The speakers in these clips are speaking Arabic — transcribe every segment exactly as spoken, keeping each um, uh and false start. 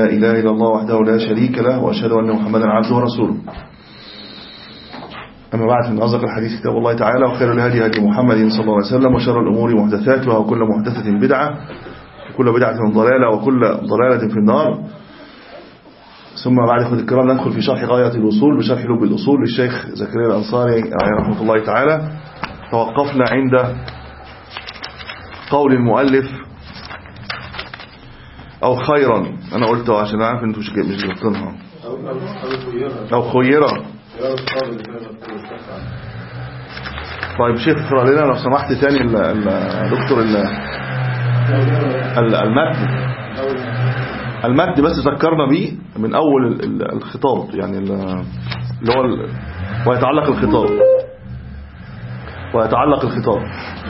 إله إلا الله وحده لا شريك له، وأشهد أن محمدا عبده ورسوله. أما بعد، من أصدق الحديث كتاب الله تعالى، وخير الهدي هدي محمد صلى الله عليه وسلم، وشر الأمور محدثاتها، وكل محدثة بدعة، وكل بدعة ضلالة، وكل ضلالة في النار. ثم بعد إخوة الكرام ندخل في شرح غاية الوصول بشرح لب الأصول للشيخ زكريا الأنصاري رحمه الله تعالى. توقفنا عند قول المؤلف أو خيرا، أنا قلته عشان أعرف أنتوا مش جبتنها، أو خيرا. طيب شيخ اقرأ لنا لو سمحت ثاني الدكتور المتن المتن بس ذكرنا بيه من أول الخطاب، يعني اللي هو ويتعلق الخطاب ويتعلق الخطاب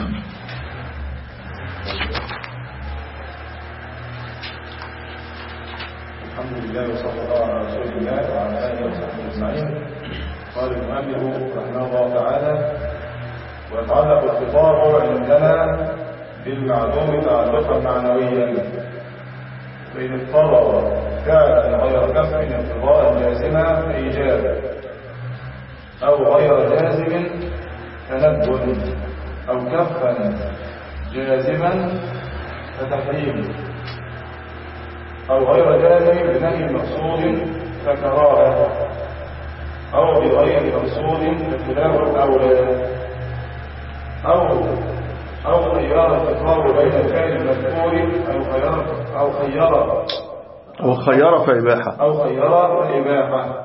الحمد لله وصلى الله على رسول الله وعلى آله وصحبه أجمعين. قال المؤلف رحمه الله تعالى: ويتعلق الخطاب عندنا بالمعلوم تعلقا معنويا، فإن اضطرر فعلا غير كف انقضاء جازما فإيجاب، أو غير جازم تندب، أو كفا جازما فتحريم، أو غير جازم بنهي مقصود فكراهة، أو بغير مقصود فخلاف الأولى، أو أو خيار الخطاب بين الفعل المذكور أو خيار أو خيار أو خيار فإباحة أو خيار فإباحة.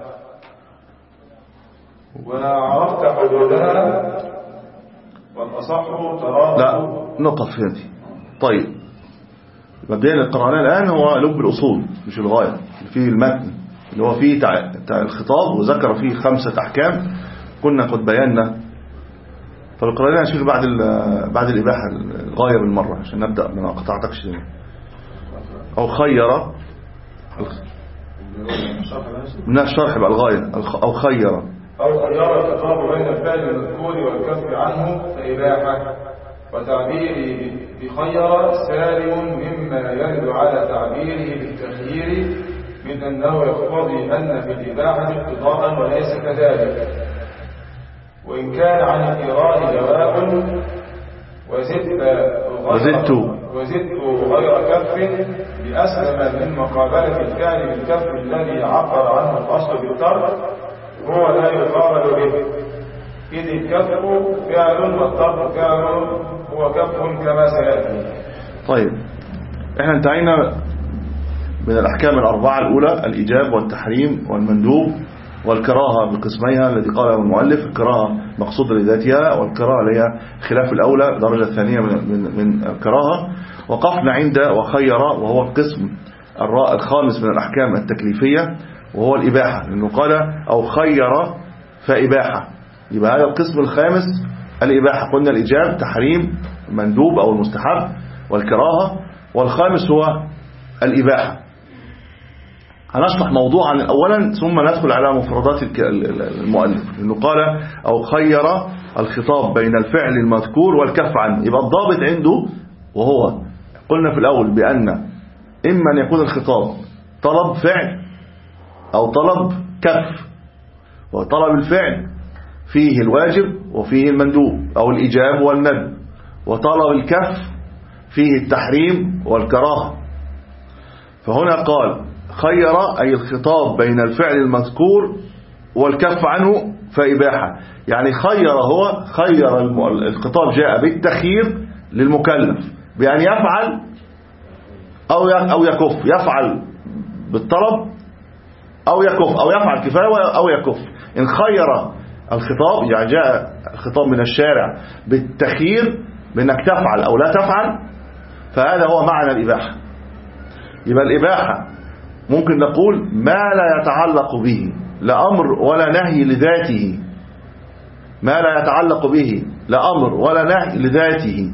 وعرفت حدودها والأصح تراه. لا نقف هذه. طيب مبدئيا القرآن الآن هو لب الأصول مش الغاية، فيه المتن اللي هو فيه تع... تع... الخطاب، وذكر فيه خمسة أحكام كنا قد بينا. فالقرآن الآن شيخ بعد ال... بعد الإباحة الغاية بالمرة عشان نبدأ ما قطعتكش. أو خير من الشرح بقى الغاية، أو خير أو خيار الخطاب بين الفعل المذكور والكف عنه فإباحة. وتعبيره بخير سالم مما يرد على تعبيره بالتخيير من أنه يقتضي أن في الإباحة اقتضاء وليس كذلك. وإن كان عن القراء جواب وزدت وزدت غير كف بأسلم من مقابلة الفعل بالكف الذي عبر عنه الأصل بالترك، هو لا يقابل به، إذ الكف فعل والترك فعل هو كف كما سيأتي. طيب احنا انتهينا من الأحكام الأربعة الأولى: الإيجاب والتحريم والمندوب والكراهة بقسميها الذي قاله المؤلف: الكراهة مقصودة لذاتها، والكراهة اللي هي خلاف الأولى الدرجة الثانية من, من, من الكراهة. وقفنا عند وخير، وهو القسم الخامس من الأحكام التكليفية، وهو الإباحة، لأنه قال أو خير فإباحة، يبقى هذا القسم الخامس الإباحة. قلنا الإيجاب، تحريم، مندوب أو المستحب، والكراهة، والخامس هو الإباحة. هنشرح موضوعا أولا ثم ندخل على مفردات المؤلف، لأنه قال أو خير الخطاب بين الفعل المذكور والكف عنه. يبقى الضابط عنده، وهو قلنا في الأول بأن إما أن يكون الخطاب طلب فعل أو طلب كف، وطلب الفعل فيه الواجب وفيه المندوب أو الإيجاب والندب، وطلب الكف فيه التحريم والكراهة. فهنا قال خير أي الخطاب بين الفعل المذكور والكف عنه فإباحة، يعني خير هو خير الخطاب جاء بالتخيير للمكلف بأن يفعل أو أو يكف، يفعل بالطلب أو يكف، أو يفعل كفاية أو يكف. إن خير الخطاب يعني جاء الخطاب من الشارع بالتخيير بأنك تفعل أو لا تفعل، فهذا هو معنى الإباحة. يبقى الإباحة ممكن نقول ما لا يتعلق به لا أمر ولا نهي لذاته، ما لا يتعلق به لا أمر ولا نهي لذاته،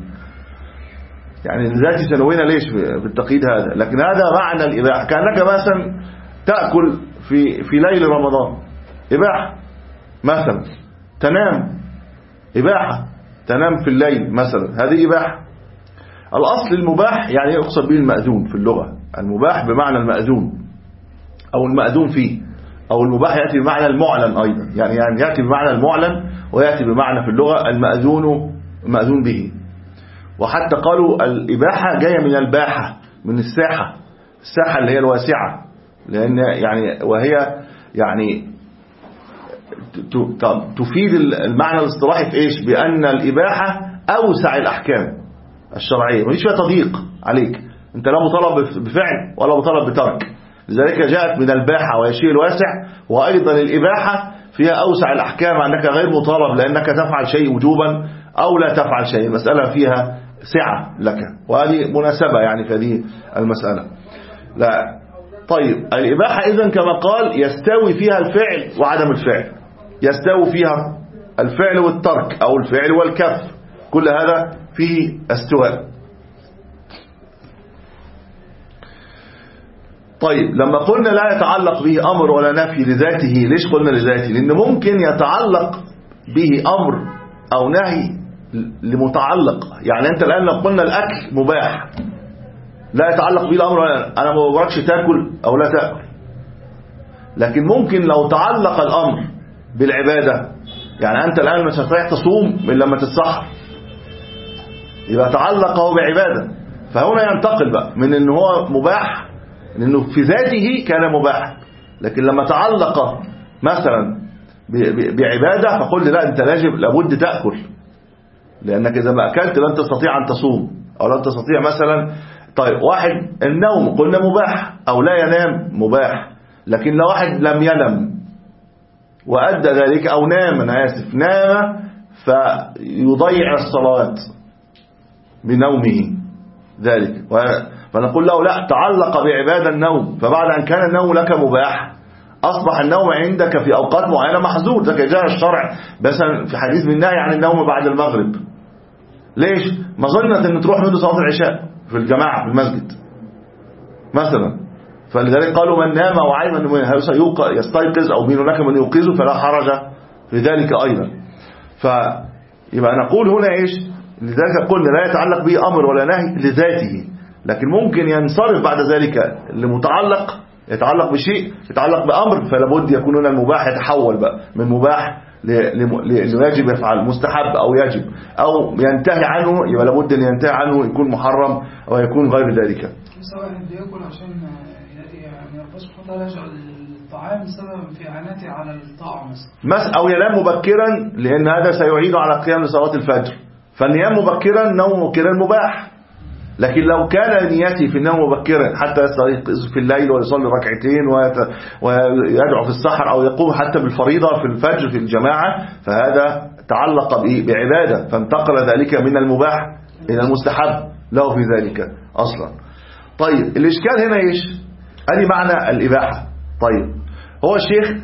يعني لذاته سنوينا ليش بالتقييد هذا، لكن هذا معنى الإباحة. كأنك مثلا تأكل في في ليل رمضان، إباحة. مثلا تنام، إباحة، تنام في الليل مثلا، هذه إباحة. الأصل المباح يعني يقصد به المأذون في اللغة، المباح بمعنى المأذون، أو المأذون فيه، أو المباح يأتي بمعنى المعلن أيضا، يعني يعني يأتي بمعنى المعلن ويأتي بمعنى في اللغة المأذون المأذون به. وحتى قالوا الإباحة جاية من الباحة، من الساحة، الساحة اللي هي الواسعة، لأن يعني وهي يعني تفيد المعنى الاصطلاحي في إيش؟ بأن الإباحة أوسع الأحكام الشرعية، مفيش فيها تضييق عليك، أنت لا مطالب بفعل ولا مطالب بترك، لذلك جاءت من الباحة وهي شيء الواسع. وأيضا الإباحة فيها أوسع الأحكام، أنك غير مطالب لأنك تفعل شيء وجوبا أو لا تفعل شيء، المسألة فيها سعة لك، وهذه مناسبة يعني في هذه المسألة. لا طيب الإباحة إذن كما قال يستوي فيها الفعل وعدم الفعل، يستوي فيها الفعل والترك أو الفعل والكف، كل هذا فيه استواء. طيب لما قلنا لا يتعلق به أمر ولا نفي لذاته، ليش قلنا لذاته؟ لأن ممكن يتعلق به أمر أو نهي لمتعلق، يعني أنت الآن لو قلنا الأكل مباح لا يتعلق به الأمر ولا أنا ما بقولكش تأكل أو لا تأكل، لكن ممكن لو تعلق الأمر بالعبادة، يعني أنت الآن مش هتريح تصوم من لما تتسحر، يبقى تعلقه بعبادة، فهنا ينتقل بقى من أنه هو مباح لأنه في ذاته كان مباح، لكن لما تعلق مثلا بعبادة فقلت لا أنت لاجب لابد تأكل، لأنك إذا ما أكلت لن تستطيع أن تصوم أو لن تستطيع مثلا. طيب واحد النوم قلنا مباح أو لا ينام مباح، لكن لو واحد لم ينم وأدى ذلك أو نام، أنا آسف نام فيضيع الصلاة بنومه ذلك، فنقول له لا تعلق بعبادة النوم، فبعد أن كان النوم لك مباح أصبح النوم عندك في أوقات معينة محظور، ذلك جاء الشرع مثلا في حديث بالنهي عن النوم بعد المغرب. ليش؟ مظنة أن تروح منذ صلاة العشاء في الجماعة في المسجد مثلا، فلذلك قالوا من نام وعلم أنه يستيقظ أو من هناك من يوقظه فلا حرج في ذلك أيضا. فيبقى نقول هنا إيش؟ لذلك قلنا لا يتعلق به أمر ولا نهي لذاته، لكن ممكن ينصرف بعد ذلك لمتعلق، يتعلق بشيء يتعلق بأمر، فلا بد يكون هنا المباح يتحول بقى من مباح لأنه يجب يفعل مستحب أو يجب أو ينتهي عنه، يبقى لابد أن ينتهي عنه يكون محرم أو يكون غير ذلك. سواء بيأكل عشان يعني ربنا سبحانه وتعالى يجعل الطعام سببا في إعانته على الطعام مثلا، أو ينام مبكرا لأن هذا سيعيد على قيام لصلاة الفجر، فالنيام مبكرا نوم مبكرا مباح، لكن لو كان نيتي في النوم مبكرا حتى يستيقظ في الليل ويصلي ركعتين ويدعو في السحر أو يقوم حتى بالفريضة في الفجر في الجماعة، فهذا تعلق بعبادة فانتقل ذلك من المباح إلى المستحب له في ذلك أصلا. طيب الإشكال هنا إيش؟ هذه معنى الإباحة. طيب هو الشيخ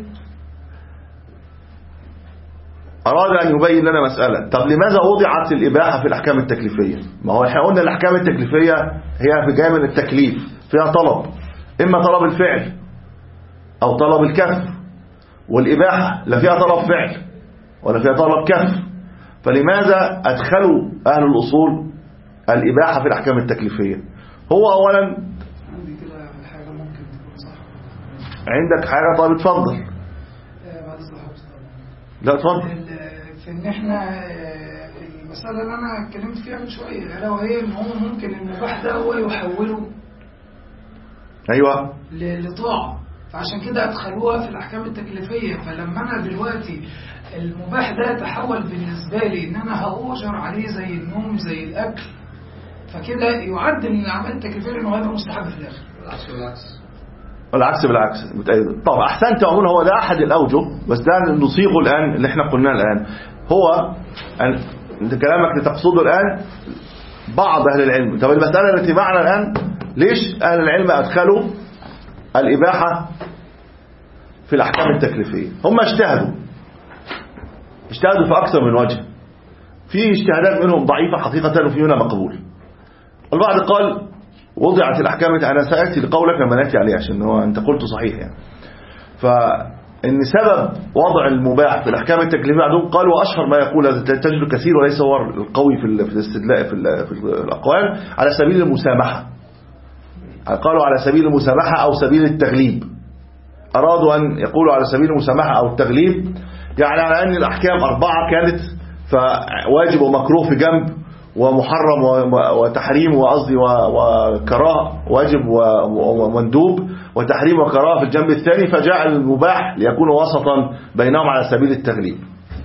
أراد أن يبين لنا مسألة، طب لماذا وضعت الإباحة في الأحكام التكليفية؟ ما هو احنا قلنا الأحكام التكليفية هي في جاية من التكليف، فيها طلب، إما طلب الفعل أو طلب الكف، والإباحة لا فيها طلب فعل ولا فيها طلب كف، فلماذا أدخلوا أهل الأصول الإباحة في الأحكام التكليفية؟ هو أولا عندي كده حاجة ممكن تكون صح. عندك حاجة؟ طيب اتفضل. لا اتفضل. في ان احنا المسألة اللي انا اتكلمت فيها من شوية الا وهي ان هو ممكن المباح ده هو يحوله ايوه لطاعة، فعشان كده ادخلوها في الاحكام التكليفية. فلما انا دلوقتي المباح ده يتحول بالنسبة لي ان انا هأجر عليه زي النوم زي الاكل، فكده يعد من الاعمال التكليفية انه هيبقى مستحب في الاخر. بالعكس بالعكس والعكس بالعكس. طب احسنت يا عمر، هو ده احد الاوجه، بس ده نصيغه الان اللي احنا قلناه الان. هو انت كلامك لتقصده الان بعض اهل العلم. طب المساله التي معنا الان، ليش اهل العلم ادخلوا الاباحه في الاحكام التكليفيه؟ هم اجتهدوا اجتهدوا في اكثر من وجه، في اجتهادات منهم ضعيفه حقيقه وفي منها مقبول. البعض قال وضعت الأحكام، أنا سأتي لقولك لما نأتي عليه عشان هو أنت قلت صحيح يعني. فإن سبب وضع المباح في الأحكام التكليفية عندهم قالوا وأشهر ما يقول تجد كثير وليس هو القوي في الاستدلاء في الأقوال على سبيل المسامحة، قالوا على سبيل المسامحة أو سبيل التغليب، أرادوا أن يقولوا على سبيل المسامحة أو التغليب، يعني على أن الأحكام أربعة كانت، فواجب ومكروه في جنب، ومحرم وتحريم وقصدي وكراهه، واجب ومندوب وتحريم وكراهه في الجنب الثاني، فجاء المباح ليكون وسطا بينهم على سبيل التغليب.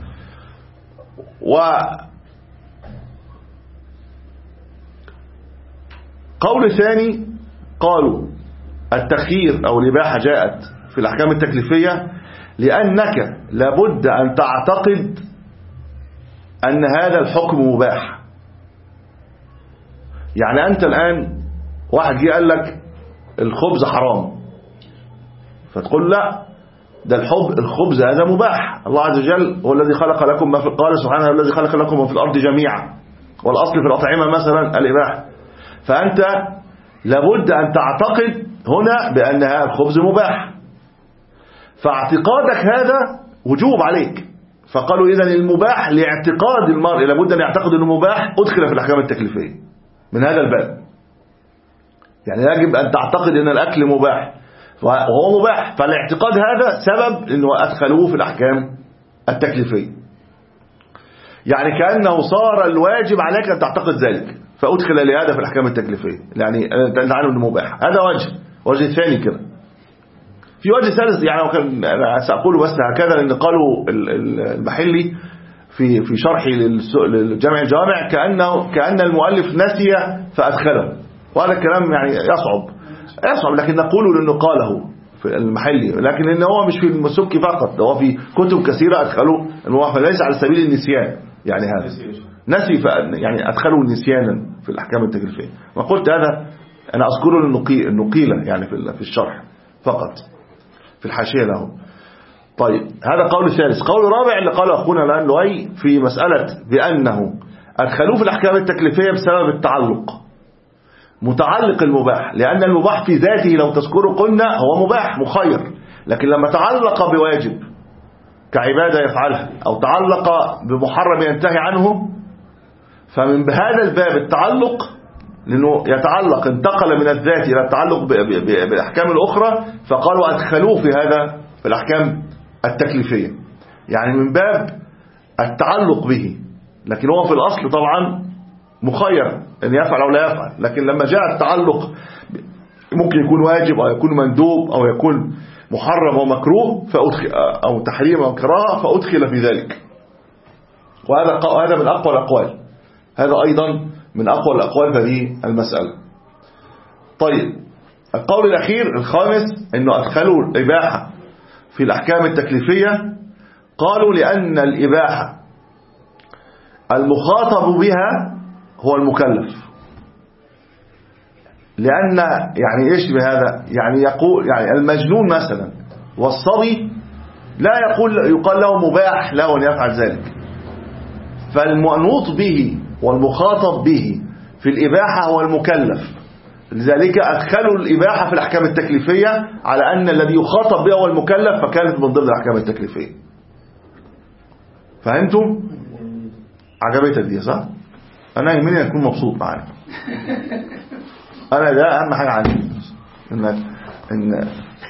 وقول ثاني قالوا التخيير أو الإباحة جاءت في الأحكام التكليفية لأنك لابد أن تعتقد أن هذا الحكم مباح. يعني أنت الآن واحد جه قال لك الخبز حرام، فتقول لا، ده الحب الخبز هذا مباح، الله عز وجل هو الذي خلق لكم ما في، قال سبحانه الذي خلق لكم ما في الأرض جميعا، والأصل في الأطعمة مثلا الإباحة. فأنت لابد أن تعتقد هنا بأن هذا الخبز مباح، فاعتقادك هذا وجوب عليك. فقالوا إذن المباح لاعتقاد المرء لابد أن يعتقد أنه مباح أدخل في الأحكام التكليفية من هذا الباب. يعني يجب أن تعتقد أن الأكل مباح وهو مباح، فالاعتقاد هذا سبب أنه أدخلوه في الأحكام التكليفية. يعني كأنه صار الواجب عليك أن تعتقد ذلك، فأدخل لهذا في الأحكام التكليفية، يعني أنت عارف أنه مباح. هذا وجه. وجه ثاني كده. في وجه ثالث، يعني أنا سأقول بس هكذا، لأن قالوا المحلي في في شرحي للجامع الجوامع كأنه كأن المؤلف نسي فأدخله، وهذا الكلام يعني يصعب يصعب لكن نقول لأنه قاله في المحلي، لكن إنه هو مش في المسكي فقط، هو في كتب كثيرة أدخلوا الموافق، ليس على سبيل النسيان. يعني هذا نسي يعني أدخلوا نسيانا في الأحكام التكليفية. وقلت هذا أنا أذكره النقيلة يعني في الشرح فقط في الحاشية له. طيب هذا قول ثالث. قول رابع اللي قاله أخونا الآن لؤي في مسألة بأنه أدخلوه في الأحكام التكليفية بسبب التعلق، متعلق المباح، لأن المباح في ذاته لو تذكروا قلنا هو مباح مخير، لكن لما تعلق بواجب كعبادة يفعلها أو تعلق بمحرم ينتهي عنه، فمن بهذا الباب التعلق، لأنه يتعلق انتقل من الذات إلى التعلق بالأحكام الأخرى، فقالوا أدخلوه في هذا في الأحكام التكليفية، يعني من باب التعلق به، لكن هو في الأصل طبعا مخير أن يفعل أو لا يفعل، لكن لما جاء التعلق ممكن يكون واجب أو يكون مندوب أو يكون محرم ومكروه فأدخل أو تحريم أو كراهة فأدخل في ذلك. وهذا هذا من أقوى الأقوال، هذا أيضا من أقوى الأقوال في هذه المسألة. طيب القول الأخير الخامس أنه أدخلوا الإباحة في الأحكام التكليفية، قالوا لأن الإباحة المخاطب بها هو المكلف، لأن يعني إيش بهذا، يعني يقول يعني المجنون مثلا والصبي لا يقول يقال له مباح له أن يفعل ذلك، فالمنوط به والمخاطب به في الإباحة هو المكلف، لذلك أدخلوا الإباحة في الأحكام التكليفية على أن الذي يخاطب به هو المكلف، فكانت من ضمن الأحكام التكليفية. فهمتم؟ عجبتك دي صح؟ أنا يهمني أكون مبسوط معاك، أنا ده أهم حاجة عندي، إن إن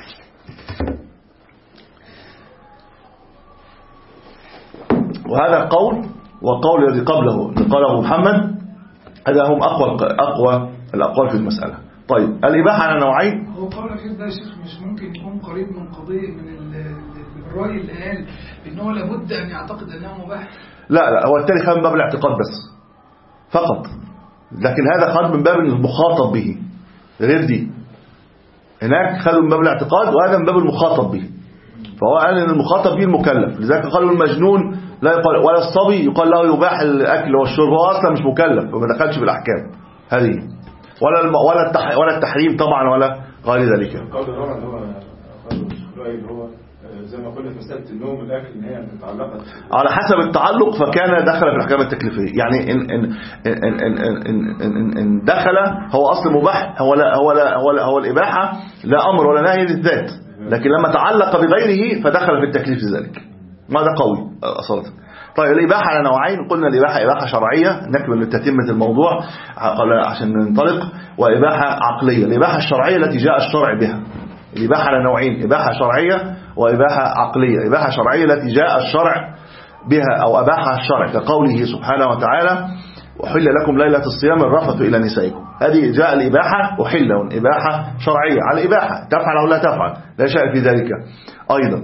وهذا القول والقول الذي قبله اللي قاله محمد، هذا هم أقوى أقوى الأقوال في المسألة. طيب الإباحة على نوعين. هو قول الأخير ده يا شيخ مش ممكن يكون قريب من قضية من الرأي اللي قال إنه لابد أن يعتقد أنه مباح؟ لا لا، هو التالي خد من باب الاعتقاد بس فقط، لكن هذا خد من باب المخاطب به، غير دي هناك خدوا من باب الاعتقاد وهذا من باب المخاطب به. فهو قال ان المخاطب به المكلف، لذلك قالوا المجنون لا يقال، ولا الصبي يقال له يباح الاكل والشرب، هو اصلا مش مكلف وما دخلش في الاحكام هذه، ولا الم... ولا التح... ولا التحريم طبعا ولا غير ذلك. القول الرابع اللي هو اللي هو زي ما قلنا في مساله النوم والاكل ان هي متعلقه على حسب التعلق، فكان دخل في الاحكام التكليفيه. يعني ان ان ان ان, إن, إن, إن دخل هو اصل مباح، هو لا هو لا هو, لا هو الاباحه لا امر ولا نهي للذات، لكن لما تعلق بغيره فدخل في التكليف ذلك. ما ده قوي اصلا. طيب الاباحه على نوعين، قلنا الاباحه اباحه شرعيه نكمل لتتمه الموضوع عشان ننطلق، واباحه عقليه. الاباحه الشرعيه التي جاء الشرع بها الإباحة على نوعين: إباحة شرعية وإباحة عقلية. إباحة شرعية التي جاء الشرع بها أو أباحها الشرع، كقوله سبحانه وتعالى: أحل لكم ليلة الصيام الرفث إلى نسائكم. هذه جاء الإباحة أحل، إباحة شرعية على إباحة، تفعل أو لا تفعل لا شيء في ذلك أيضا.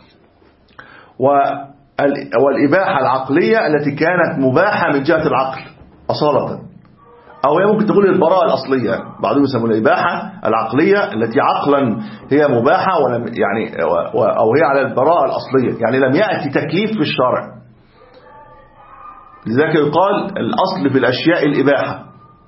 والإباحة العقلية التي كانت مباحة من جهة العقل أصالة، أو هي ممكن تقول البراءة الأصلية، بعضهم يسمون الإباحة العقلية التي عقلا هي مباحة ولم يعني أو هي على البراءة الأصلية، يعني لم يأتي تكليف في الشرع. لذلك يقال الأصل في الأشياء الإباحة.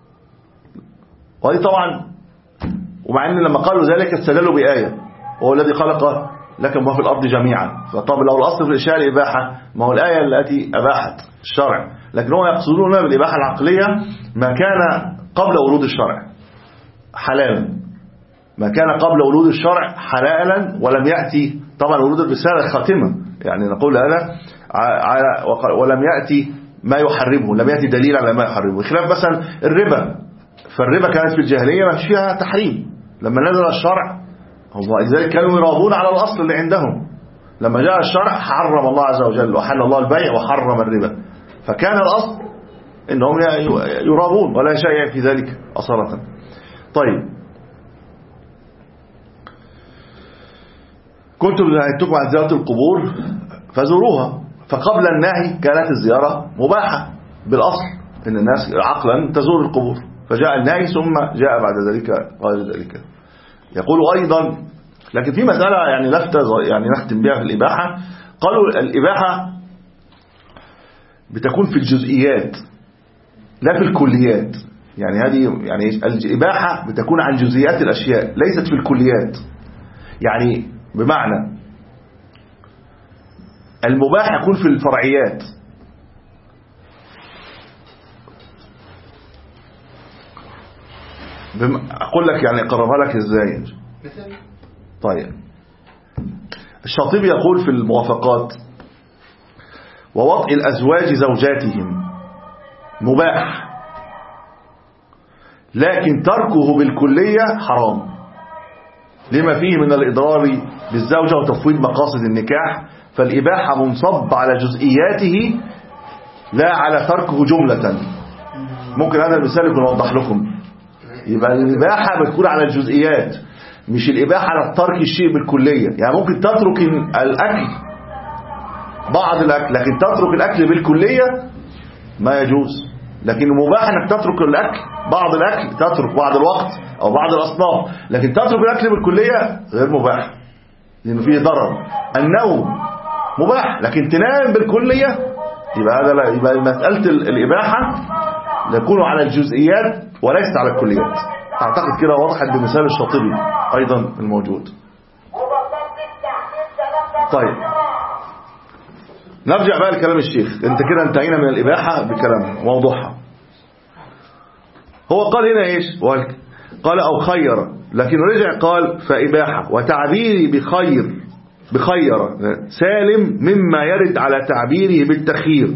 وهذه طبعا، ومع أن لما قالوا ذلك استدلوا بآية: وهو الذي خلق لكم ما في الأرض جميعا. فطبعا لو الأصل في الأشياء الإباحة، ما هو الآية التي أباحت الشرع، لكن هو يقصدون بالإباحة العقلية ما كان قبل ورود الشرع حلالا، ما كان قبل ورود الشرع حلالا ولم يأتي طبعا ورود الرسالة الخاتمة، يعني نقول هذا ولم يأتي ما يحرمه، لم يأتي دليل على ما يحرمه، خلاف مثلا الربا. فالربا كانت في الجاهلية ما فيها تحريم، لما نزل الشرع هم لذلك كانوا يراضون على الأصل اللي عندهم. لما جاء الشرع حرم الله عز وجل وحل الله البيع وحرم الربا، فكان الأصل إنهم يراضون ولا شيء في ذلك أصالة. طيب، كنتم نهيتكم عن زيارة القبور فزوروها، فقبل النهي كانت الزيارة مباحة بالأصل، إن الناس عقلا تزور القبور، فجاء النهي ثم جاء بعد ذلك غير ذلك. يقول أيضا، لكن في مسألة يعني لفتة يعني نختم بها في الإباحة، قالوا الإباحة بتكون في الجزئيات لا في الكليات. يعني هذه يعني الإباحة بتكون عن جزئيات الأشياء ليست في الكليات. يعني بمعنى المباح يكون في الفرعيات، أقول لك يعني أقربها لك إزاي. طيب، الشاطبي يقول في الموافقات: ووطئ الأزواج زوجاتهم مباح، لكن تركه بالكلية حرام، لما فيه من الإضرار بالزوجة وتفويض مقاصد النكاح. فالإباحة منصب على جزئياته لا على تركه جملة. ممكن هذا المثال يكون أوضح لكم. يبقى الإباحة بتكون على الجزئيات، مش الإباحة على ترك الشيء بالكلية. يعني ممكن تترك الأكل بعض الأكل، لكن تترك الأكل بالكلية ما يجوز. لكن مباح أنك تترك الأكل بعض الأكل، تترك بعض الوقت أو بعض الأصناف، لكن تترك الأكل بالكلية غير مباح لأنه فيه ضرر. النوم مباح، لكن تنام بالكلية يبقى هذا لا. يبقى مسألة الإباحة يكون على الجزئيات وليست على الكليات. أعتقد كده وضحت بمثال الشاطبي أيضا الموجود. طيب، نرجع بقى لكلام الشيخ. انت كده انتهينا من الإباحة بكلامه ووضوحها. هو قال هنا ايش؟ قال أو خير، لكن رجع قال فإباحة، وتعبيري بخير بخير سالم مما يرد على تعبيره بالتخيير.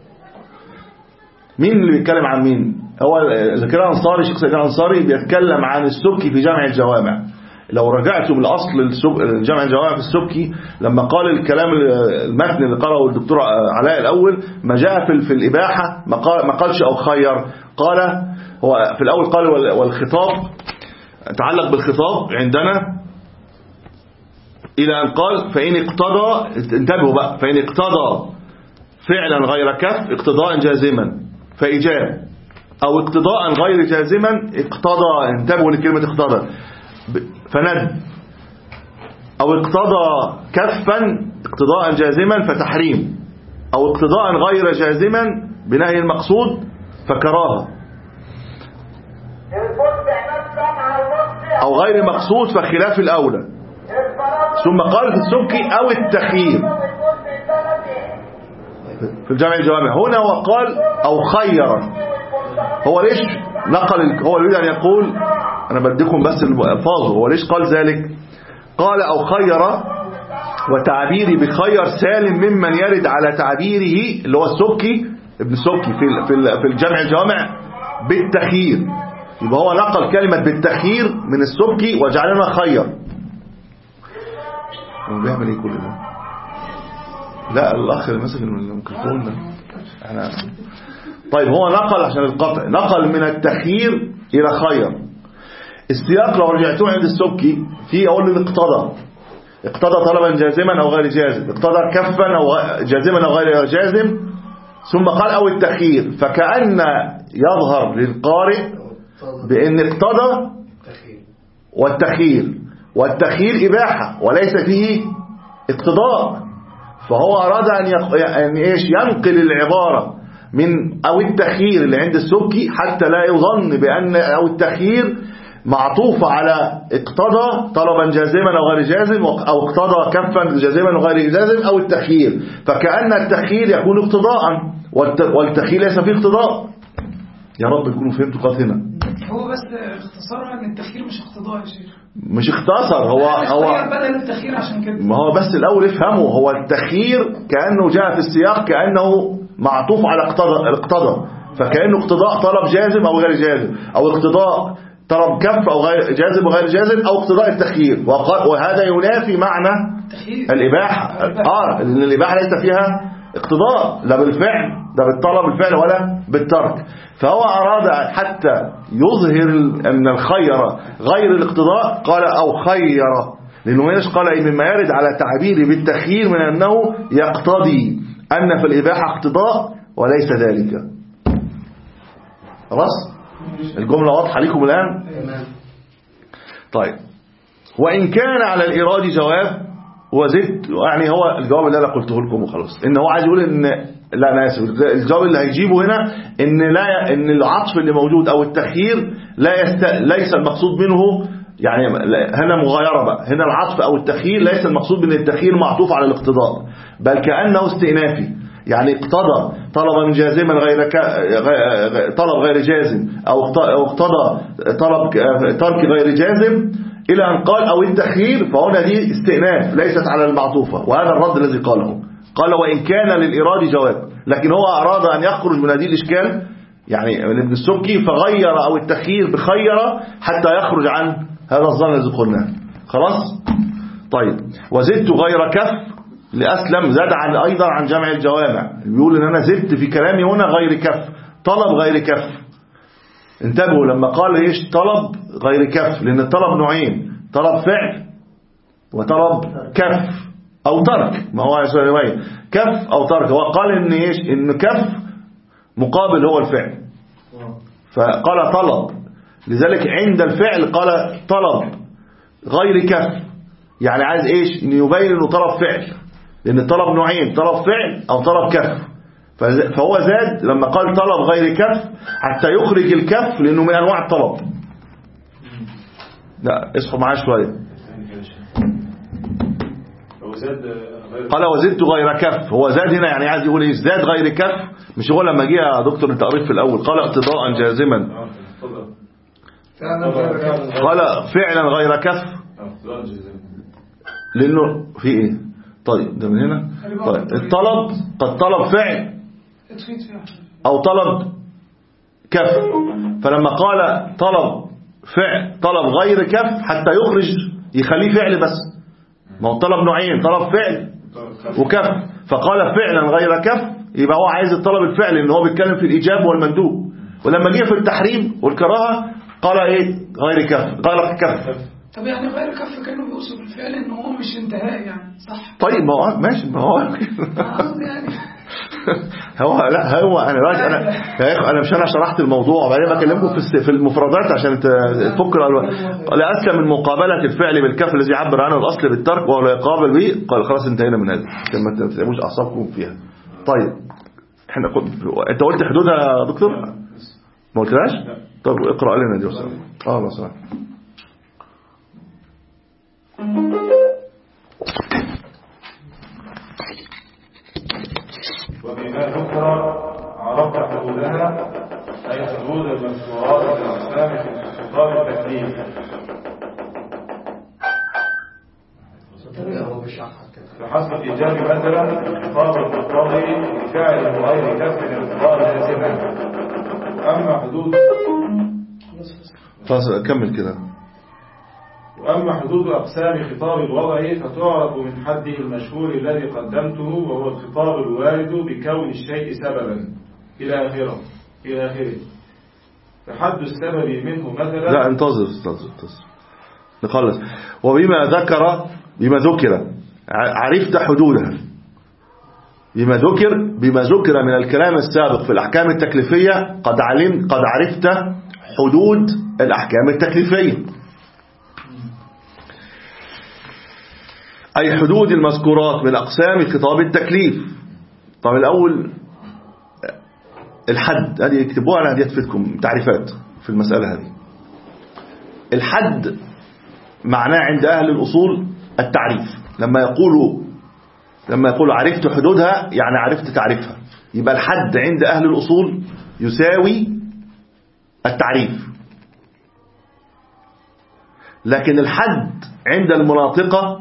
مين اللي بيتكلم عن مين؟ هو زكريا الأنصاري، الشيخ زكريا الأنصاري بيتكلم عن السبكي في جامع الجوامع. لو رجعتم الأصل الجامع الجوامع في السبكي، لما قال الكلام المتن اللي قاله الدكتور علاء الأول، ما جاء في الإباحة ما قالش أو خير. قال هو في الأول قال والخطاب تعلق بالخطاب عندنا إلى أن قال فإن اقتضى، انتبهوا بقى، فإن اقتضى فعلا غير كف اقتضاء جازما فإيجاب، أو اقتضاء غير جازما اقتضى، انتبهوا لكلمة اقتضى فند، أو اقتضى كفا اقتضاء جازما فتحريم، أو اقتضاء غير جازما بنهي المقصود فكراهة، أو غير مقصود فخلاف الأولى. ثم قال في السبكي أو التخيير في الجامع الجوامع هنا، وقال أو خير. هو ليش نقل، هو يريد أن يقول، أنا بديكم بس الألفاظ، هو ليش قال ذلك؟ قال أو خير، وتعبيري بخير سالم ممن يرد على تعبيره اللي هو السبكي ابن السبكي في في الجامع الجوامع بالتخيير. يبقى هو نقل كلمة بالتخيير من السبكي وجعلنا خير. هو بيعمل ايه كل ده؟ لا الأخ اللي ماسك الميكروفون ده احنا. طيب هو نقل عشان القطع، نقل من التخيير إلى خير. السياق لو رجعتوه عند السبكي في أقول له اقتضى، اقتضى طلبا جازما أو غير جازم، اقتضى كفا أو جازما أو غير جازم، ثم قال أو التخيير. فكأن يظهر للقارئ بأن اقتضى والتخيير، والتخيير إباحة وليس فيه اقتضاء. فهو أراد أن يعني إيش ينقل العبارة من أو التخيير اللي عند السبكي حتى لا يظن بأن أو التخيير معطوفة على اقتضى طلبا جازما أو غير جازم، أو اقتضى كفا جازما أو غير جازم، أو التخيير. فكأن التخيير يكون اقتضاء والتخيير ليس فيه اقتضاء. يا رب تكونوا فهمتوا قاتنا. هو بس اختصارها ان التخيير مش اقتضاء يا شيخ. مش اختصر هو هو بدل التخيير عشان كده. ما هو بس الأول افهموا، هو التخيير كأنه جاء في السياق كأنه معطوف على اقتضى الاقتضى، فكأنه اقتضاء طلب جازم أو غير جازم، أو اقتضاء طلب كف أو غير جازم وغير جازم، أو اقتضاء التخيير. وهذا ينافي معنى الإباحة. آه لأن الإباحة ليس فيها اقتضاء لا بالفعل ده بالطلب الفعل ولا بالترك. فهو أراد حتى يظهر أن الخير غير الاقتضاء قال أو خير، لأنه ماذا قال مما يرد على تعبيره بالتخيير من أنه يقتضي أن في الإباحة اقتضاء وليس ذلك. خلاص الجملة واضحة لكم الآن؟ طيب وإن كان على الإراد جواب وزدت، يعني هو الجواب اللي أنا قلته لكم وخلاص، إن هو عايز يقول إن لا أنا آسف، الجواب اللي هيجيبه هنا إن لا إن العطف اللي موجود أو التخيير لا يست... ليس المقصود منه، يعني هنا مغايرة بقى، هنا العطف أو التخيير ليس المقصود من التخيير معطوف على الاقتضاء، بل كأنه استئنافي، يعني اقتضى طلبا جازما غير ك... طلب غير جازم، أو اقتضى طلب ترك غير جازم، إلى أن قال أو التخيير. فهنا دي استئناف ليست على المعطوفة، وهذا الرد الذي قاله. قال وإن كان للإراد جواب، لكن هو أراد أن يخرج من هذه الإشكال يعني من ابن السبكي، فغير أو التخيير بخير حتى يخرج عن هذا الظن الذي قلناه. خلاص طيب وزدت غير كف لأسلم، زاد عن أيضا عن جمع الجوامع، بيقول إن أنا زدت في كلامي هنا غير كف، طلب غير كف. انتبهوا لما قال ايش طلب غير كف، لأن الطلب نوعين، طلب فعل وطلب كف أو ترك، ما هو يسوي كف أو ترك. هو قال إن ايش إن كف مقابل هو الفعل، فقال طلب، لذلك عند الفعل قال طلب غير كف، يعني عايز ايش إن يبين انه طلب فعل، لأن الطلب نوعين، طلب فعل أو طلب كف. فهو زاد لما قال طلب غير كف حتى يخرج الكف لأنه من أنواع الطلب. لا اصحوا معاه شوية. قال وزدت غير كف، هو زاد هنا يعني عايز يقول ايه زاد غير كف، مش هو لما جه يا دكتور انت قريت في الأول قال اقتضاء جازما، قال فعلا غير كف، لأنه في ايه طيب ده من هنا. طيب الطلب قد طلب فعل أو طلب كف، فلما قال طلب فعل طلب غير كف حتى يخرج يخليه فعل بس، ما هو طلب نوعين، طلب فعل وكف، فقال فعلا غير كف، يبقى هو عايز الطلب الفعل ان هو بيتكلم في الإيجاب والمندوب. ولما جه في التحريم والكراهة قال ايه غير كف، قال كف. طب يعني غير كف كانوا بيوصف الفعل ان هو مش انتهاء يعني صح؟ طيب ما هو ماشي، ما هو يعني هو لا هو انا راجع انا يا اخي انا مش انا شرحت الموضوع وبعدين بكلمكم في في المفردات عشان تفك لا اسلم من مقابله الفعل بالكف الذي يعبر عنه الاصل بالترك ولا يقابل به. قال خلاص انتهينا من هذا عشان ما تتعبوش اعصابكم فيها. طيب احنا قلت انت قلت حدودها يا دكتور ما قلتهاش؟ طب اقرا لنا دي وصل اه مثلا وبما ذكر عرفت حدودها أي حدود المذكورات في الأقسام في خطاب التكليف. فحسب الإيجاب مثلا خطاب المقتضي بفعل غير كسب الخطاب لازما. أما حدود خلاص كمل كده. وأما حدود أقسام خطاب الوضع فتعرف من حده المشهور الذي قدمته، وهو الخطاب الوارد بكون الشيء سببا إلى آخره إلى آخره. فحد السبب منه مثلا. لا انتظر انتظر انتظر نخلص. وبما ذكر بما ذكر عرفت حدودها. بما ذكر بما ذكر من الكلام السابق في الأحكام التكليفية قد علمت قد عرفت حدود الأحكام التكليفية، أي حدود المذكورات من أقسام خطاب التكليف. طب الأول الحد، هذه اكتبوها على هدية تفيدكم تعريفات في المسألة هذه. الحد معناه عند أهل الأصول التعريف. لما يقولوا لما يقولوا عرفت حدودها يعني عرفت تعريفها. يبقى الحد عند أهل الأصول يساوي التعريف. لكن الحد عند المناطقة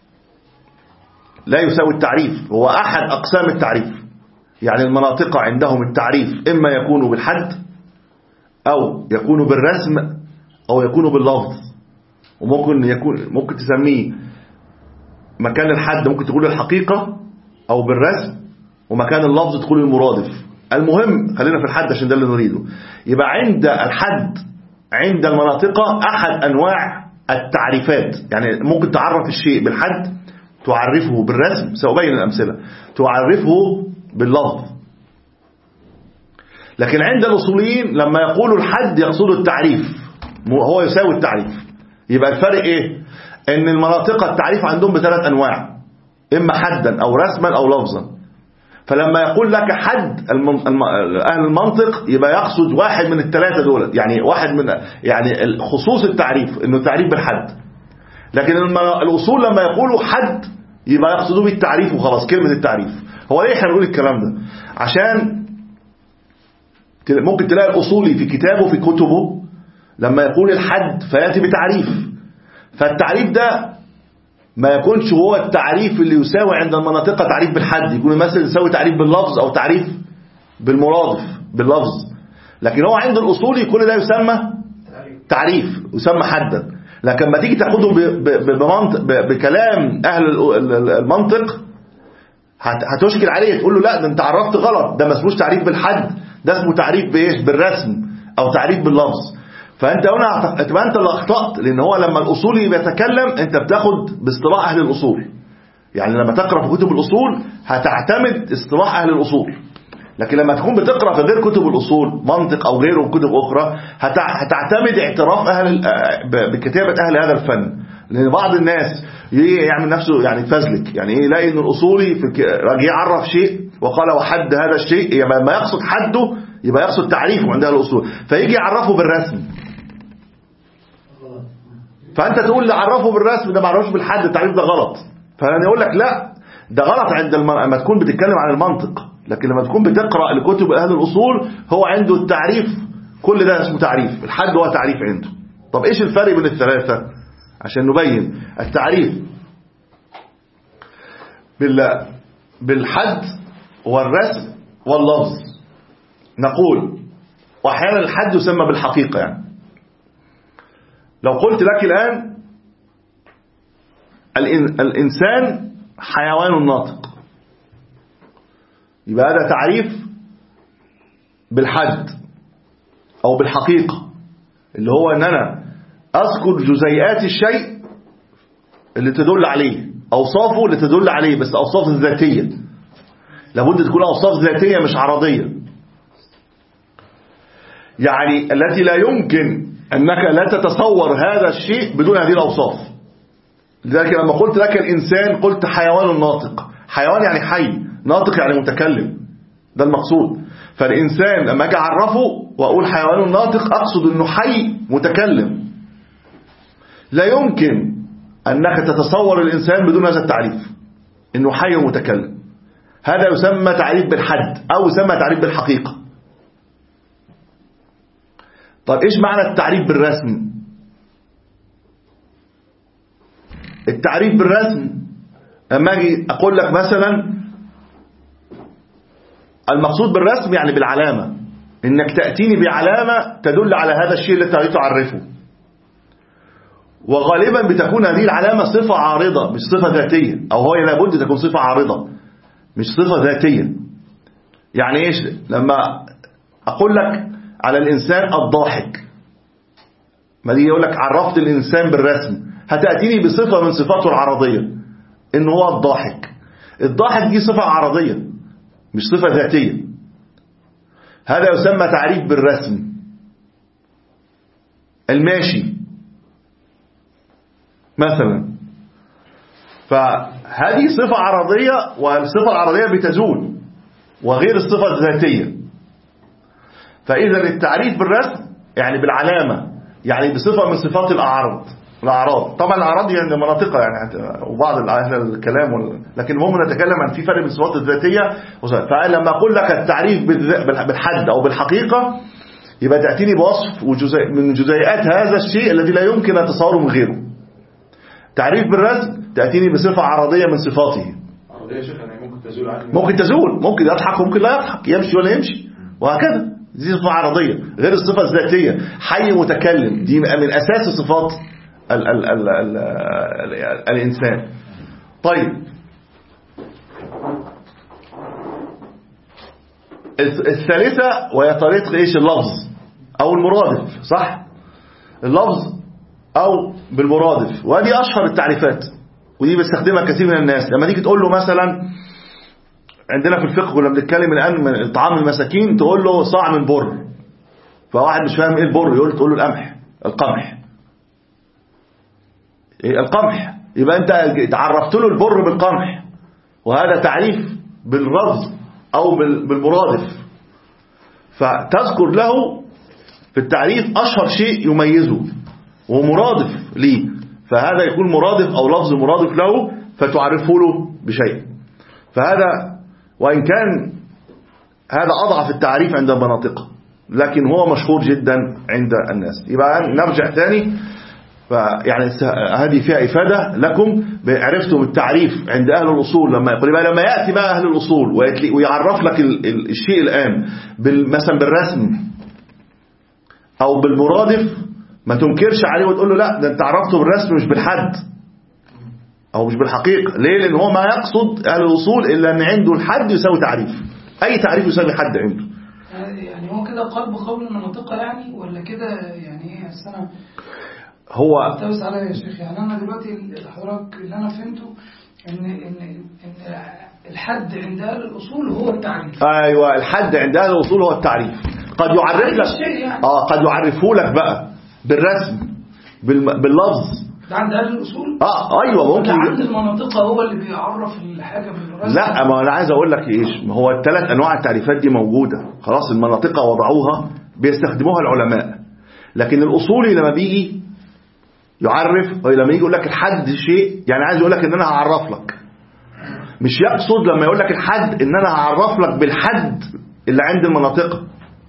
لا يساوي التعريف، هو أحد أقسام التعريف. يعني المناطقة عندهم التعريف إما يكون بالحد أو يكون بالرسم أو يكون باللفظ. وممكن يكون ممكن تسميه مكان الحد ممكن تقول الحقيقة أو بالرسم، ومكان اللفظ تقول المرادف. المهم خلينا في الحد عشان ده اللي نريده. يبقى عند الحد عند المناطقة أحد أنواع التعريفات. يعني ممكن تعرف الشيء بالحد، تعرفه بالرسم، سأبين الأمثلة، تعرفه باللفظ. لكن عند الأصوليين لما يقولوا الحد يقصدوا التعريف، هو يساوي التعريف. يبقى الفرق إيه؟ إن المناطق التعريف عندهم بثلاث أنواع، إما حدا أو رسما أو لفظا. فلما يقول لك حد أهل المنطق يبقى يقصد واحد من الثلاثة دول، يعني واحد من يعني خصوص التعريف إنه التعريف بالحد. لكن الأصول لما يقولوا حد يبقى يقصدوا بالتعريف وخلاص، كلمة التعريف. هو ليه احنا نقول الكلام ده؟ عشان ممكن تلاقي الأصولي في كتابه في كتبه لما يقول الحد فيأتي بتعريف، فالتعريف ده ما يكونش هو التعريف اللي يساوي عند المناطق تعريف بالحد، يكون مثلا يساوي تعريف باللفظ أو تعريف بالمرادف باللفظ. لكن هو عند الأصولي كل ده يسمى تعريف، يسمى حدا. لكن لما تيجي تاخده بكلام أهل المنطق هتشكل عليه، تقول له لا ده انت عرفت غلط، ده ما اسموش تعريف بالحد، ده اسمه تعريف بايش؟ بالرسم أو تعريف باللفظ. فأنت هنا تبقى أنت اللي أخطأت، لأن هو لما الأصولي بيتكلم أنت بتاخد باصطلاح أهل الأصول. يعني لما تقرأ في كتب الأصول هتعتمد اصطلاح أهل الأصول. لكن لما تكون بتقرأ في غير كتب الأصول منطق أو غيره كتب أخرى هتعتمد اعتراف أهل بكتابة أهل هذا الفن. لأن بعض الناس يعمل نفسه يعني فزلك، يعني إيه، يلاقي إن الأصولي راجع يعرف شيء وقال وحد هذا الشيء، يبقى ما يقصد حده يبقى يقصد تعريفه عند أهل الأصول، فيجي يعرفه بالرسم. فأنت تقول لي عرفه بالرسم، ده ما عرفوش بالحد، التعريف ده غلط. فأنا أقول لك لا، ده غلط عند الم... لما تكون بتتكلم عن المنطق. لكن لما تكون بتقرأ لكتب أهل الأصول هو عنده التعريف، كل ده اسمه تعريف، الحد هو تعريف عنده. طب إيش الفرق بين الثلاثة عشان نبين التعريف؟ بال... بالحد والرسم واللفظ. نقول وأحيانا الحد يسمى بالحقيقة. يعني لو قلت لك الآن الإنسان حيوان ناطق، يبقى هذا تعريف بالحد أو بالحقيقة، اللي هو أن أنا أذكر جزيئات الشيء اللي تدل عليه، أوصافه اللي تدل عليه، بس أوصاف ذاتية. لابد تكون أوصاف ذاتية مش عرضية، يعني التي لا يمكن أنك لا تتصور هذا الشيء بدون هذه الأوصاف. لذلك لما قلت لك الإنسان قلت حيوان ناطق، حيوان يعني حي، ناطق يعني متكلم، ده المقصود. فالإنسان لما أجي أعرفه وأقول حيوان ناطق أقصد أنه حي متكلم. لا يمكن أنك تتصور الإنسان بدون هذا التعريف أنه حي متكلم. هذا يسمى تعريف بالحد أو يسمى تعريف بالحقيقة. طيب إيش معنى التعريف بالرسم؟ التعريف بالرسم لما أجي أقول لك مثلا المقصود بالرسم يعني بالعلامة، إنك تأتيني بعلامة تدل على هذا الشيء اللي تعرفه. وغالبا بتكون هذه العلامة صفة عارضة مش صفة ذاتية، أو هو لابد تكون صفة عارضة مش صفة ذاتية. يعني إيش؟ لما أقول لك على الإنسان الضاحك، ما دي يقول لك عرفت الإنسان بالرسم، هتأتيني بصفة من صفاته العرضية إنه هو الضاحك. الضاحك دي صفة عرضية مش صفة ذاتية، هذا يسمى تعريف بالرسم. الماشي مثلا، فهذه صفة عرضية، والصفة العرضية بتزول وغير الصفة الذاتية. فإذا التعريف بالرسم يعني بالعلامة، يعني بصفة من صفات الأعراض. الأعراض طبعا الأعراض يعني مناطقة يعني وبعض أهل الكلام وال... لكن المهم نتكلم عن في فرق بين الصفات الذاتية. فلما أقول لك التعريف بالحد أو بالحقيقة، يبقى تأتيني بوصف وجزء من جزيئات هذا الشيء الذي لا يمكن أن تصوره من غيره. تعريف بالرسم تأتيني بصفة عرضية من صفاته. عرضية يا شيخ يعني ممكن تزول عنه، ممكن تزول، ممكن يضحك وممكن لا يضحك، يمشي ولا يمشي، وهكذا. دي صفة عرضية غير الصفة الذاتية. حي متكلم دي من أساس صفات ال ال ال ال ال الإنسان. طيب الثالثة وهي طريقة إيش؟ اللفظ أو المرادف. صح؟ اللفظ أو بالمرادف، وهذه أشهر التعريفات ودي بيستخدمها كثير من الناس. لما تيجي تقول له مثلا عندنا في الفقه كنا بنتكلم الآن من طعام المساكين، تقول له صاع من بر، فواحد مش فاهم ايه البر، يقول تقول له القمح القمح إيه القمح، يبقى انت تعرفت له البر بالقمح، وهذا تعريف بالرفض او بالمرادف. فتذكر له في التعريف اشهر شيء يميزه ومرادف ليه، فهذا يكون مرادف او لفظ مرادف له فتعرفه له بشيء. فهذا وإن كان هذا أضعف التعريف عند المناطق، لكن هو مشهور جدا عند الناس. يبقى نرجع ثاني، يعني هذه فيها إفادة لكم. عرفتم التعريف عند أهل الأصول لما يقول بقى لما يأتي بقى أهل الأصول ويعرف لك الشيء الآن مثلا بالرسم أو بالمرادف، ما تنكرش عليه وتقول له لا ده انت عرفته بالرسم مش بالحد أو مش بالحقيقة. ليه؟ لأن هو ما يقصد أهل الأصول إلا أن عنده الحد يساوي تعريف، أي تعريف يساوي حد عنده. يعني هو كده قلب قول المناطق يعني، ولا كده يعني ايه السنة هو تبس عليا يا شيخ؟ يعني أنا دلوقتي حضرتك اللي أنا فهمته إن إن إن الحد عند أهل الأصول هو التعريف. أيوة، الحد عند أهل الأصول هو التعريف. قد يعرف لك يعني. آه قد يعرفه لك بقى بالرسم باللفظ ده عند أهل الأصول. اه ايوه ممكن. عند المناطق هو اللي بيعرف الحاجة بالرسم. لا، ما انا عايز اقول لك ايش، ما هو الثلاث انواع التعريفات دي موجودة خلاص، المناطق وضعوها بيستخدموها العلماء. لكن الاصولي لما بيجي يعرف، لما يجي يقول لك الحد شيء، يعني عايز يقول لك ان انا هعرف لك، مش يقصد لما يقول لك الحد ان انا هعرف لك بالحد اللي عند المناطق.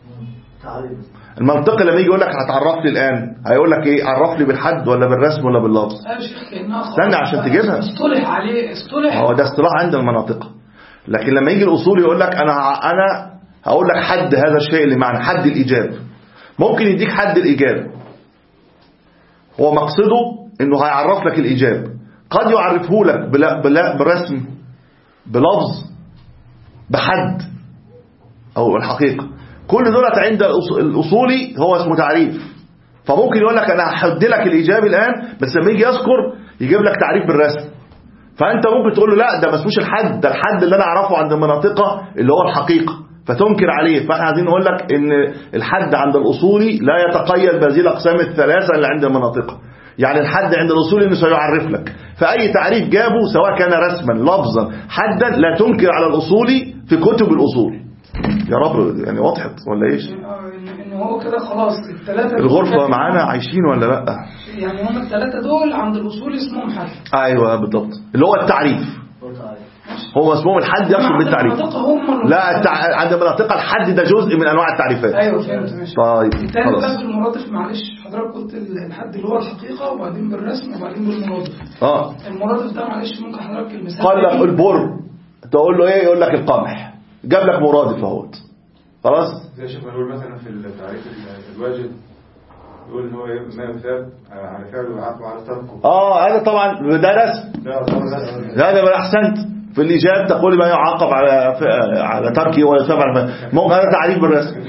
المنطق لما يجي يقول لك هتعرف لي الآن، هيقول لك ايه؟ عرف لي بالحد ولا بالرسم ولا باللفظ؟ استنى عشان تجيبها. اصطلح عليه اصطلح هو ده اصطلاح عند المناطق. لكن لما يجي الأصول يقول لك انا انا هقول لك حد هذا الشيء اللي معنى حد الإيجاب، ممكن يديك حد الإيجاب، هو مقصده انه هيعرف لك الإيجاب. قد يعرفه لك بلا بلا برسم بلفظ بحد او الحقيقة. كل دولت عند الأصولي هو اسمه تعريف. فممكن يقول لك أنا هحد لك الإيجاب الآن، بس لما يجي يذكر يجيب لك تعريف بالرسم، فأنت ممكن تقول له لا ده ما اسموش الحد، ده الحد اللي أنا أعرفه عند المناطق اللي هو الحقيقة، فتنكر عليه. فاحنا عايزين نقول لك إن الحد عند الأصولي لا يتقيد بهذه الأقسام الثلاثة اللي عند المناطق. يعني الحد عند الأصولي إنه سيعرف لك، فأي تعريف جابه سواء كان رسما لفظا حدا لا تنكر على الأصولي في كتب الأصول. يا رب يعني وضحت ولا ايش؟ ان هو كده خلاص الثلاثه الغرفه معانا عايشين ولا لا؟ يعني هم الثلاثه دول عند الاصول اسمهم حد. ايوه بالضبط، اللي هو التعريف. هو اسمهم الحد يقصد بالتعريف. لا التع... عند المناطق الحد ده جزء من انواع التعريفات. ايوه فهمت ماشي. طيب الثاني بقى بالمرادف، معلش حضرتك قلت الحد اللي هو الحقيقه وبعدين بالرسم وبعدين بالمرادف. اه المرادف ده معلش ممكن حضرتك المثال قال لك البر تقول له ايه؟ يقول لك القمح، جاب لك مرادف اهوت خلاص. زي شيخ بنقول مثلا في التعريف الواجب يقول هو ما يثاب على فعله وعقله على تركه. اه هذا طبعا ده رسم. هذا بقى احسنت في الايجاب تقول ما يعاقب على على تركه ويثاب على ممكن هذا تعريف بالرسم.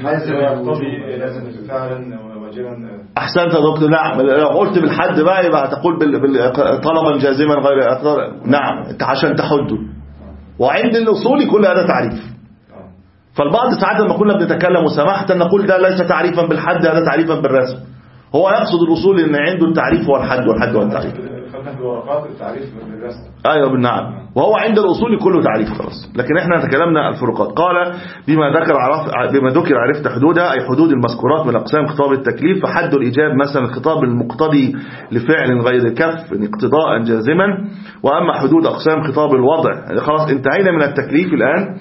لازم فعلا واجبا. احسنت يا دكتور. نعم لو قلت بالحد بقى يبقى هتقول طلبا جازما غير نعم عشان تحده. وعند الاصولي كل هذا تعريف. فالبعض ساعات لما كنا بنتكلم وسمحت نقول ده ليس تعريفا بالحد هذا تعريفا بالرسم. هو يقصد الأصول ان عنده التعريف والحد والحد والتعريف. خدنا في ورقات التعريف بالرسم. ايوه بالنعم. وهو عند الأصول كله تعريف خلاص. لكن احنا تكلمنا الفروقات. قال بما ذكر عرف بما ذكر عرفت حدودها أي حدود المذكورات من أقسام خطاب التكليف. فحد الإيجاب مثلا الخطاب المقتضي لفعل غير كف اقتضاء جازما. وأما حدود أقسام خطاب الوضع خلاص انتهينا من التكليف الآن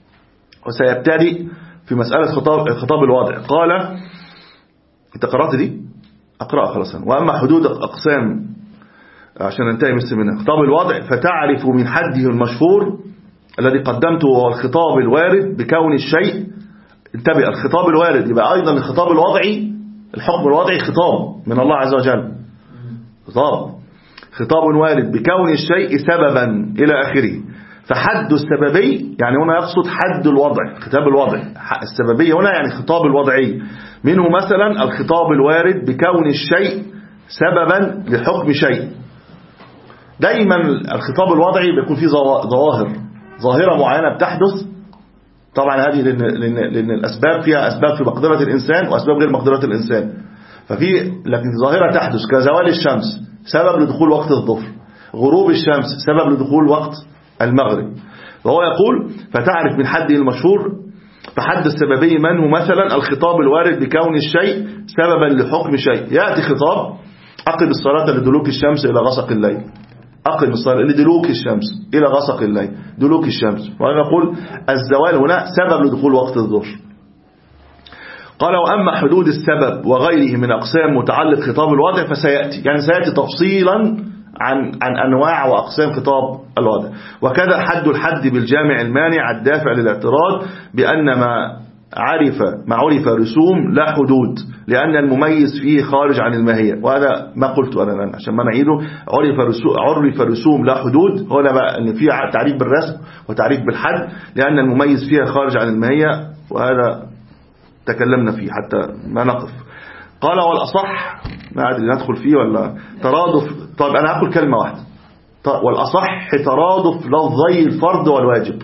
وسيبتدي في مسألة خطاب خطاب الوضع. قال انت قرأت دي أقرأ خلاص. وأما حدود أقسام عشان ننتهي بس منها خطاب الوضع فتعرف من حده المشهور الذي قدمته هو الخطاب الوارد بكون الشيء. انتبه الخطاب الوارد يبقى أيضا الخطاب الوضعي الحكم الوضعي خطاب من الله عز وجل. خطاب خطاب وارد بكون الشيء سببا إلى آخره. فحد السببي يعني هنا يقصد حد الوضع خطاب الوضع. السببية هنا يعني خطاب الوضعي. منه مثلا الخطاب الوارد بكون الشيء سببا لحكم شيء. دايما الخطاب الوضعي بيكون فيه ظواهر ظاهرة معينة بتحدث. طبعا هذه لأن, لأن, لأن الأسباب فيها أسباب في مقدرة الإنسان وأسباب غير مقدرة الإنسان. ففي لكن ظاهرة تحدث كزوال الشمس سبب لدخول وقت الظهر. غروب الشمس سبب لدخول وقت المغرب. وهو يقول فتعرف من حده المشهور فحد السببي منه مثلا الخطاب الوارد بكون الشيء سببا لحكم شيء. يأتي خطاب أقم الصلاة لدلوك الشمس إلى غسق الليل. أقم الصلاة لدلوك الشمس إلى غسق الليل دلوك الشمس. وأنا أقول الزوال هنا سبب لدخول وقت الظهر. قال وأما حدود السبب وغيره من أقسام متعلق خطاب الوضع فسيأتي يعني سيأتي تفصيلا عن عن أنواع وأقسام خطاب الوضع. وكذا حد الحد بالجامع المانع الدافع للاعتراض بأن ما عرف ما عرف رسوم لا حدود لأن المميز فيه خارج عن الماهية. وهذا ما قلت أنا الآن عشان ما نعيده. عرف رسوم, عرف رسوم لا حدود هنا بقى أن فيه تعريف بالرسم وتعريف بالحد لأن المميز فيها خارج عن الماهية. وهذا تكلمنا فيه حتى ما نقف. قال والأصح ما أدري ندخل فيه ولا ترادف. طيب أنا أقول كلمة واحدة. والأصح ترادف لفظي الفرض والواجب.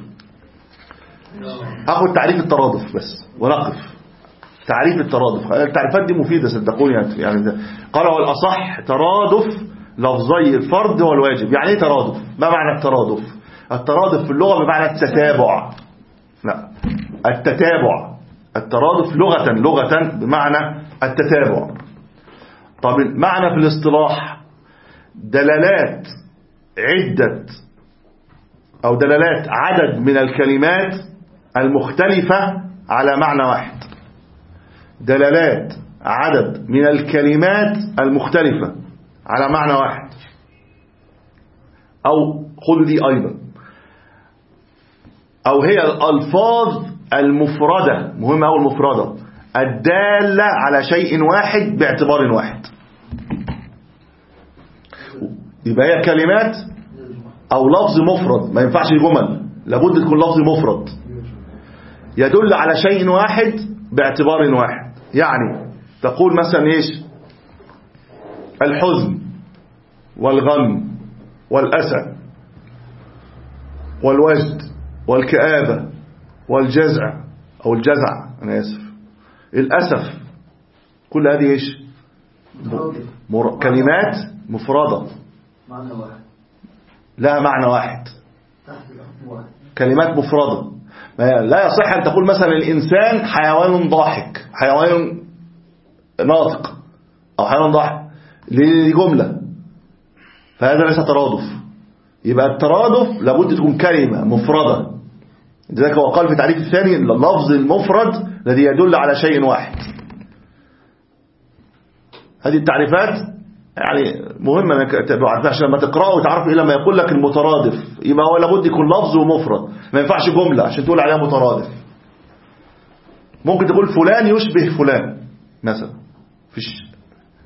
أقول تعريف الترادف بس ونقف. تعريف الترادف التعريفات دي مفيدة صدقوني يعني ده. قال والأصح ترادف لفظي الفرض والواجب. يعني ايه ترادف؟ ما معنى الترادف؟ الترادف في اللغة بمعنى التتابع. لا التتابع الترادف لغة لغة بمعنى التتابع. طب معنى في الاصطلاح دلالات عدة أو دلالات عدد من الكلمات المختلفة على معنى واحد. دلالات عدد من الكلمات المختلفة على معنى واحد. أو خذ دي أيضا أو هي الألفاظ المفردة مهمة أو المفردة الدالة على شيء واحد باعتبار واحد. يبقى هي كلمات أو لفظ مفرد ما ينفعش جمل لابد تكون لفظ مفرد يدل على شيء واحد باعتبار واحد. يعني تقول مثلا إيش الحزن والغم والأسى والوجد والكآبة والجزع أو الجزع أنا آسف الأسف كل هذه إيش مر... كلمات مفردة معنى واحد لها معنى واحد كلمات مفردة. لا يصح أن تقول مثلا الإنسان حيوان ضاحك حيوان ناطق أو حيوان ضاحك لجملة فهذا ليس ترادف. يبقى الترادف لابد تكون كلمة مفردة. لذلك هو قال في التعريف الثاني اللفظ المفرد الذي يدل على شيء واحد. هذه التعريفات يعني مهمة انك تعرفها عشان لما تقرأه وتعرف إيه لما يقول لك المترادف يبقى هو لابد يكون لفظ ومفرد ما ينفعش جملة عشان تقول عليها مترادف. ممكن تقول فلان يشبه فلان مثلا فيش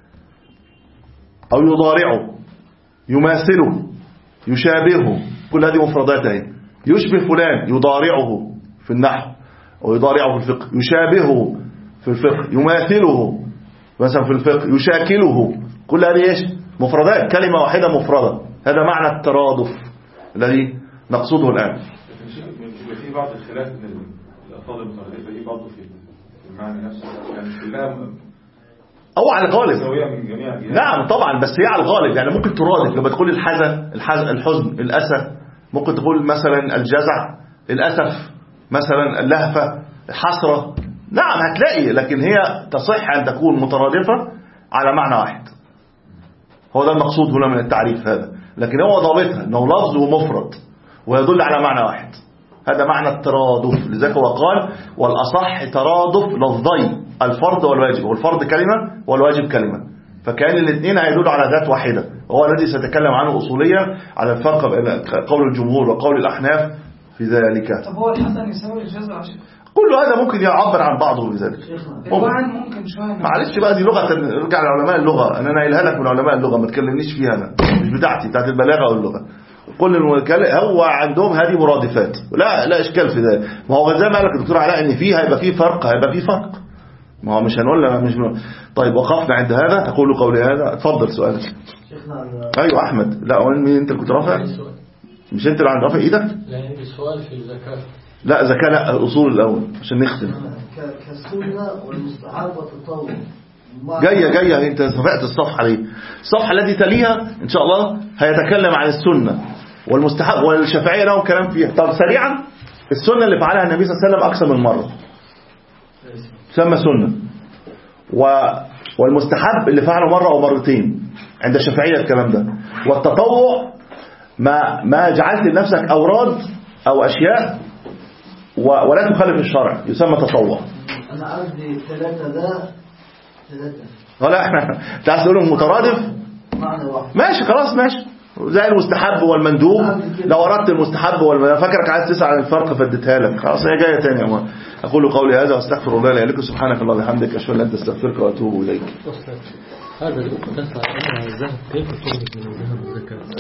أو يضارعه، يماثله، يشابهه، كل هذه مفردات اهي. يشبه فلان يضارعه في النحو ويضارعه في الفقه، يشابهه في الفقه، يماثله مثلا في الفقه، يشاكله، كل هذه ايش؟ مفردات، كلمة واحدة مفردة. هذا معنى الترادف الذي نقصده الآن. في بعض الخلاف من الألفاظ المترادفة دي برضه في المعنى نفسه، يعني كلها أو على الغالب من جميع الجهات. نعم طبعا، بس هي على الغالب، يعني ممكن ترادف لما تقول الحزن الحزن الحزن الأسى، ممكن تقول مثلا الجزع الأسف، مثلا اللهفة الحسرة، نعم هتلاقي، لكن هي تصح أن تكون مترادفة على معنى واحد. هو ده المقصود هنا من التعريف هذا، لكن هو ضابطها أنه لفظ ومفرد ويدل على معنى واحد. هذا معنى الترادف. لذلك هو قال والأصح ترادف لفظي الفرض والواجب، والفرض كلمة والواجب كلمة، فكان الاثنين هيدلوا على ذات واحدة. هو الذي سيتكلم عنه أصوليا على الفرق بين قول الجمهور وقول الأحناف في ذلك. طب هو الحسن يساوي الجزع عشان كل هذا ممكن يعبر عن بعضه بذلك. الوعن ممكن شوية. معلش بقى دي لغة، نرجع لعلماء اللغة، أنا نايلها لك من علماء اللغة، ما تكلمنيش فيها أنا، مش بتاعتي، بتاعت البلاغة واللغة. كل المكلم هو عندهم هذه مرادفات، لا لا إشكال في ذلك. ما هو زي ما قال لك الدكتور علاء إن فيه هيبقى فيه فرق، هيبقى فيه فرق، ما هو مش هنقول لا مش م... طيب وقفنا عند هذا. أقول قولي هذا. اتفضل سؤالك. أيوة أحمد. لا مين أنت اللي كنت رافع؟ مش أنت اللي عند رافع إيدك؟ لا عندي سؤال في الزكاة. لا زكاة لا، الأصول الأول عشان نختم. كالسنة والمستحب والتطوع جاية جاية أنت صفحت الصفحة دي، الصفحة التي تليها إن شاء الله هيتكلم عن السنة والمستحب والشافعية لهم كلام فيها. طب سريعا، السنة اللي فعلها النبي صلى الله عليه وسلم أكثر من مرة تسمى سنة، و... والمستحب اللي فعله مرة أو مرتين عند الشافعية الكلام ده، والتطوع ما ما جعلت لنفسك أوراد أو أشياء و... ولا تخالف الشرع يسمى تطوع. أنا عندي ثلاثة ده ثلاثة ولا احنا تعال تقولهم مترادف معنى واحد. ماشي خلاص ماشي، زي المستحب والمندوب. لو أردت المستحب والمندوب فاكرك عايز تسأل عن الفرق فاديتها لك، خلاص هي جاية تاني يا أمان. أقول قولي هذا واستغفر الله لي ولكم، سبحانك اللهم وبحمدك أشهد أن لا إله إلا أنت أستغفرك وأتوب إليك. هذا الذهب كيف تخرج من الذهب الزكاة؟